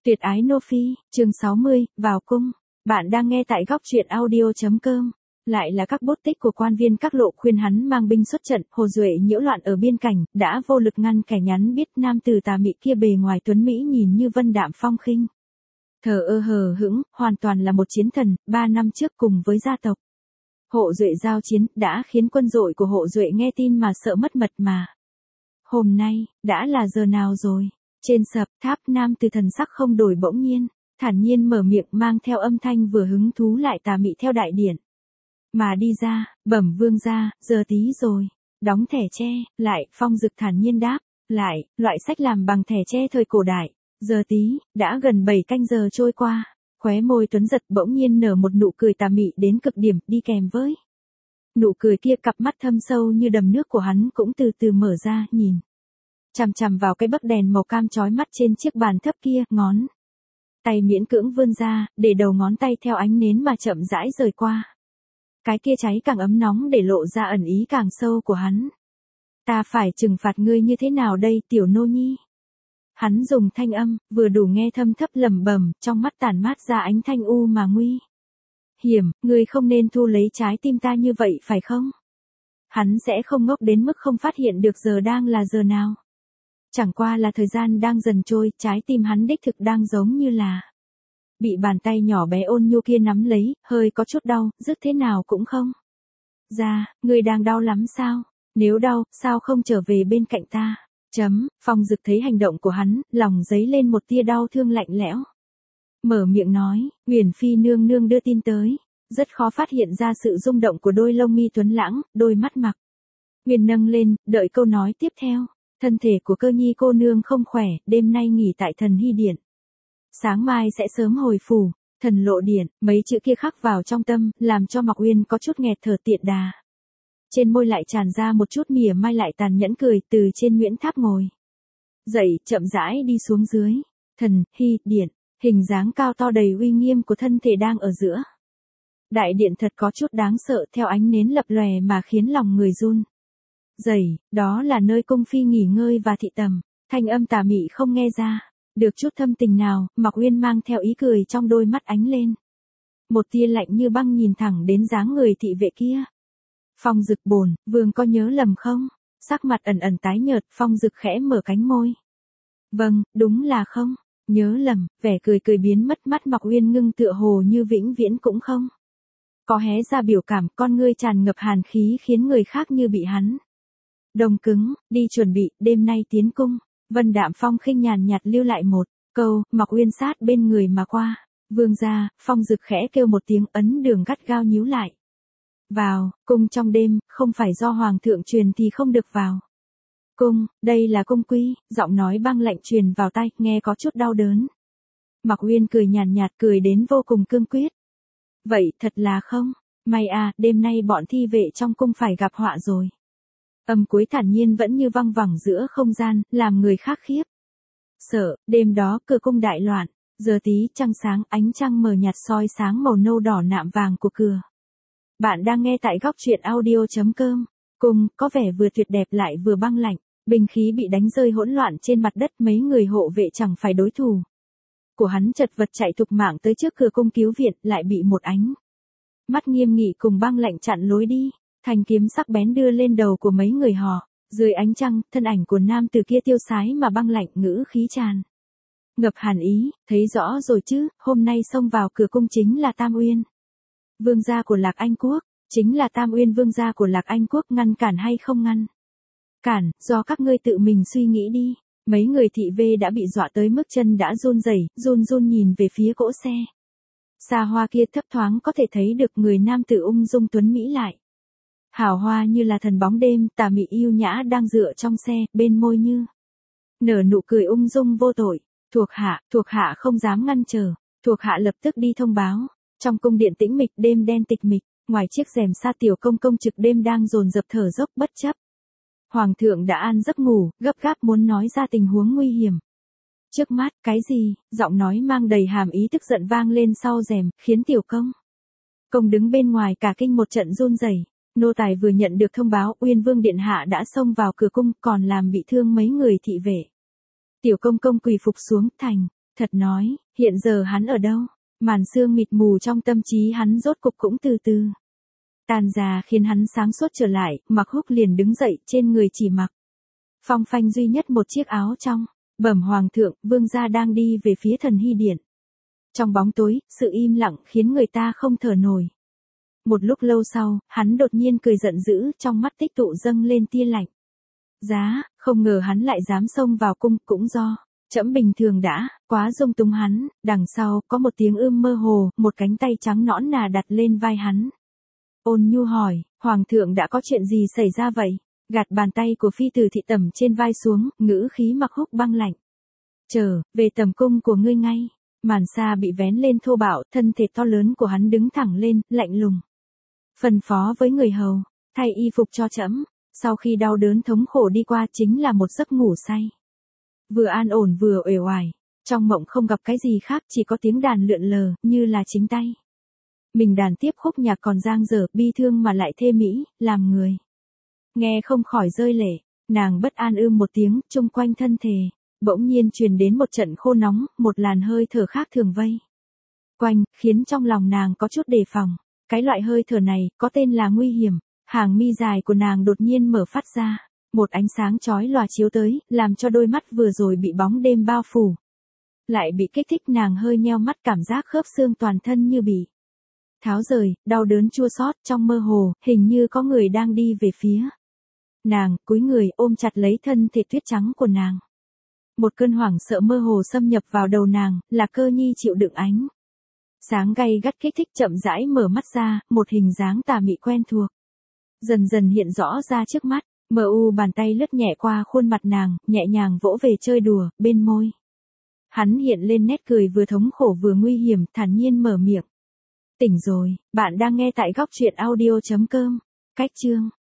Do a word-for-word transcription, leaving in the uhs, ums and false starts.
Tuyệt ái Nô Phi, chương sáu mươi, vào cung. Bạn đang nghe tại góc truyện audio chấm com. Lại là các bút tích của quan viên các lộ khuyên hắn mang binh xuất trận, Hồ Duệ nhiễu loạn ở biên cảnh, đã vô lực ngăn kẻ nhắn biết nam tử tà mị kia bề ngoài tuấn Mỹ nhìn như vân đạm phong khinh. Thờ ơ hờ hững, hoàn toàn là một chiến thần, ba năm trước cùng với gia tộc. Hộ Duệ giao chiến, đã khiến quân đội của Hộ Duệ nghe tin mà sợ mất mật mà. Hôm nay, đã là giờ nào rồi? Trên sập tháp nam từ thần sắc không đổi bỗng nhiên, thản nhiên mở miệng mang theo âm thanh vừa hứng thú lại tà mị theo đại điện. Mà đi ra, bẩm vương gia, giờ tí rồi, đóng thẻ tre, lại, Phong Dực thản nhiên đáp, lại, loại sách làm bằng thẻ tre thời cổ đại, giờ tí, đã gần bảy canh giờ trôi qua, khóe môi tuấn giật bỗng nhiên nở một nụ cười tà mị đến cực điểm đi kèm với. Nụ cười kia cặp mắt thâm sâu như đầm nước của hắn cũng từ từ mở ra, nhìn chằm chằm vào cái bấc đèn màu cam chói mắt trên chiếc bàn thấp kia, ngón tay miễn cưỡng vươn ra, để đầu ngón tay theo ánh nến mà chậm rãi rời qua. Cái kia cháy càng ấm nóng để lộ ra ẩn ý càng sâu của hắn. Ta phải trừng phạt ngươi như thế nào đây, tiểu nô nhi? Hắn dùng thanh âm, vừa đủ nghe thâm thấp lẩm bẩm, trong mắt tản mát ra ánh thanh u mà nguy hiểm, ngươi không nên thu lấy trái tim ta như vậy phải không? Hắn sẽ không ngốc đến mức không phát hiện được giờ đang là giờ nào. Chẳng qua là thời gian đang dần trôi, trái tim hắn đích thực đang giống như là bị bàn tay nhỏ bé ôn nhu kia nắm lấy, hơi có chút đau, dứt thế nào cũng không. Ra, ngươi đang đau lắm sao? Nếu đau, sao không trở về bên cạnh ta? Chấm, Phong Dực thấy hành động của hắn, lòng dấy lên một tia đau thương lạnh lẽo. Mở miệng nói, Huyền Phi nương nương đưa tin tới, rất khó phát hiện ra sự rung động của đôi lông mi tuấn lãng, đôi mắt mặc Huyền nâng lên, đợi câu nói tiếp theo. Thân thể của Cơ Nhi cô nương không khỏe, đêm nay nghỉ tại Thần Hy Điện. Sáng mai sẽ sớm hồi phủ, Thần Lộ Điện, mấy chữ kia khắc vào trong tâm, làm cho Mạc Uyên có chút nghẹt thở tiện đà. Trên môi lại tràn ra một chút mỉa mai lại tàn nhẫn cười, từ trên Nguyễn Tháp ngồi dậy, chậm rãi đi xuống dưới. Thần Hy Điện, hình dáng cao to đầy uy nghiêm của thân thể đang ở giữa đại điện thật có chút đáng sợ, theo ánh nến lập lòe mà khiến lòng người run dày, đó là nơi cung phi nghỉ ngơi và thị tầm. Thanh âm tà mị không nghe ra được chút thâm tình nào, Mạc Uyên mang theo ý cười trong đôi mắt ánh lên một tia lạnh như băng nhìn thẳng đến dáng người thị vệ kia. Phong Dực bổn vương có nhớ lầm không? Sắc mặt ẩn ẩn tái nhợt, Phong Dực khẽ mở cánh môi. Vâng, đúng là không nhớ lầm. Vẻ cười cười biến mất, mắt Mạc Uyên ngưng tựa hồ như vĩnh viễn cũng không có hé ra biểu cảm, con ngươi tràn ngập hàn khí khiến người khác như bị hắn đông cứng. Đi chuẩn bị, đêm nay tiến cung. Vân đạm phong khinh nhàn nhạt lưu lại một câu, Mạc Uyên sát bên người mà qua. Vương gia, Phong Dực khẽ kêu một tiếng, ấn đường gắt gao nhíu lại. Vào cung trong đêm, không phải do hoàng thượng truyền thì không được vào cung, đây là cung quy. Giọng nói băng lạnh truyền vào tai, nghe có chút đau đớn. Mạc Uyên cười nhàn nhạt, cười đến vô cùng cương quyết. Vậy thật là không? May à, đêm nay bọn thi vệ trong cung phải gặp họa rồi. Âm cuối thản nhiên vẫn như văng vẳng giữa không gian, làm người khác khiếp sợ. Đêm đó cửa cung đại loạn, giờ tí trăng sáng, ánh trăng mờ nhạt soi sáng màu nâu đỏ nạm vàng của cửa. Bạn đang nghe tại góc truyện audio chấm com. Cung có vẻ vừa tuyệt đẹp lại vừa băng lạnh, binh khí bị đánh rơi hỗn loạn trên mặt đất, mấy người hộ vệ chẳng phải đối thủ của hắn chật vật chạy thục mạng tới trước cửa cung cứu viện, lại bị một ánh mắt nghiêm nghị cùng băng lạnh chặn lối đi. Thanh kiếm sắc bén đưa lên đầu của mấy người họ, dưới ánh trăng, thân ảnh của nam từ kia tiêu sái mà băng lạnh, ngữ khí tràn ngập hàn ý. Thấy rõ rồi chứ, hôm nay xông vào cửa cung chính là Tam Uyên, vương gia của Lạc Anh Quốc, chính là Tam Uyên vương gia của Lạc Anh Quốc. Ngăn cản hay không ngăn cản, do các ngươi tự mình suy nghĩ đi. Mấy người thị vệ đã bị dọa tới mức chân đã run rẩy, run run nhìn về phía cỗ xe xa hoa kia, thấp thoáng có thể thấy được người nam tử ung dung tuấn mỹ lại hào hoa như là thần bóng đêm, tà mị yêu nhã đang dựa trong xe, bên môi như nở nụ cười ung dung vô tội. Thuộc hạ, thuộc hạ không dám ngăn trở, thuộc hạ lập tức đi thông báo. Trong cung điện tĩnh mịch, đêm đen tịch mịch, ngoài chiếc rèm sa tiểu công công trực đêm đang dồn dập thở dốc bất chấp. Hoàng thượng đã an giấc ngủ, gấp gáp muốn nói ra tình huống nguy hiểm trước mắt. Cái gì? Giọng nói mang đầy hàm ý tức giận vang lên sau rèm, khiến tiểu công công đứng bên ngoài cả kinh một trận run rẩy. Nô tài vừa nhận được thông báo, Uyên Vương điện hạ đã xông vào cửa cung, còn làm bị thương mấy người thị vệ. Tiểu công công quỳ phục xuống, thành Thật nói, hiện giờ hắn ở đâu? Màn sương mịt mù trong tâm trí hắn rốt cục cũng từ từ tan ra, khiến hắn sáng suốt trở lại. Mặc Húc liền đứng dậy, trên người chỉ mặc phong phanh duy nhất một chiếc áo trong. Bẩm hoàng thượng, vương gia đang đi về phía Thần Hy Điện. Trong bóng tối, sự im lặng khiến người ta không thở nổi. Một lúc lâu sau, hắn đột nhiên cười giận dữ, trong mắt tích tụ dâng lên tia lạnh giá. Không ngờ hắn lại dám xông vào cung, cũng do trẫm bình thường đã quá dung túng hắn. Đằng sau có một tiếng ưm mơ hồ, một cánh tay trắng nõn nà đặt lên vai hắn. Ôn nhu hỏi, hoàng thượng đã có chuyện gì xảy ra vậy? Gạt bàn tay của phi tử thị tẩm trên vai xuống, ngữ khí Mặc Húc băng lạnh. Trở về tầm cung của ngươi ngay. Màn sa bị vén lên thô bạo, thân thể to lớn của hắn đứng thẳng lên, lạnh lùng phân phó với người hầu, thay y phục cho trẫm. Sau khi đau đớn thống khổ đi qua, chính là một giấc ngủ say, vừa an ổn vừa uể oải. Trong mộng không gặp cái gì khác, chỉ có tiếng đàn lượn lờ, như là chính tay mình đàn tiếp khúc nhạc còn dang dở, bi thương mà lại thê mỹ, làm người nghe không khỏi rơi lệ. Nàng bất an ưm một tiếng, chung quanh thân thể bỗng nhiên truyền đến một trận khô nóng, một làn hơi thở khác thường vây quanh, khiến trong lòng nàng có chút đề phòng. Cái loại hơi thở này có tên là nguy hiểm. Hàng mi dài của nàng đột nhiên mở phát ra, một ánh sáng chói lòa chiếu tới, làm cho đôi mắt vừa rồi bị bóng đêm bao phủ lại bị kích thích. Nàng hơi nheo mắt, cảm giác khớp xương toàn thân như bị tháo rời, đau đớn chua xót. Trong mơ hồ, hình như có người đang đi về phía nàng, cúi người ôm chặt lấy thân thể tuyết trắng của nàng. Một cơn hoảng sợ mơ hồ xâm nhập vào đầu nàng, là Cơ Nhi chịu đựng ánh sáng gay gắt kích thích, chậm rãi mở mắt ra, một hình dáng tà mị quen thuộc dần dần hiện rõ ra trước mắt. Mờ u bàn tay lướt nhẹ qua khuôn mặt nàng, nhẹ nhàng vỗ về chơi đùa, bên môi hắn hiện lên nét cười vừa thống khổ vừa nguy hiểm, thản nhiên mở miệng. Tỉnh rồi, bạn đang nghe tại góc truyện audio chấm com. Cách chương